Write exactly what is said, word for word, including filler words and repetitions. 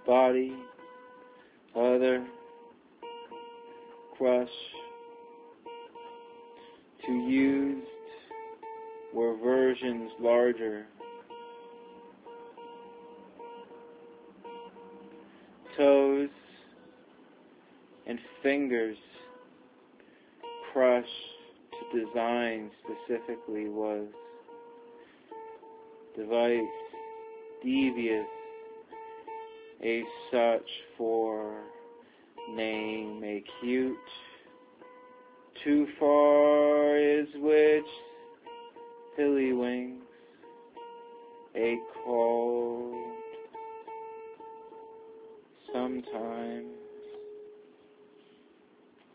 body, other, crush, to used were versions larger, toes and fingers crushed to design specifically was device devious, a such for name acute, too far is which hilly wings, a cold sometime.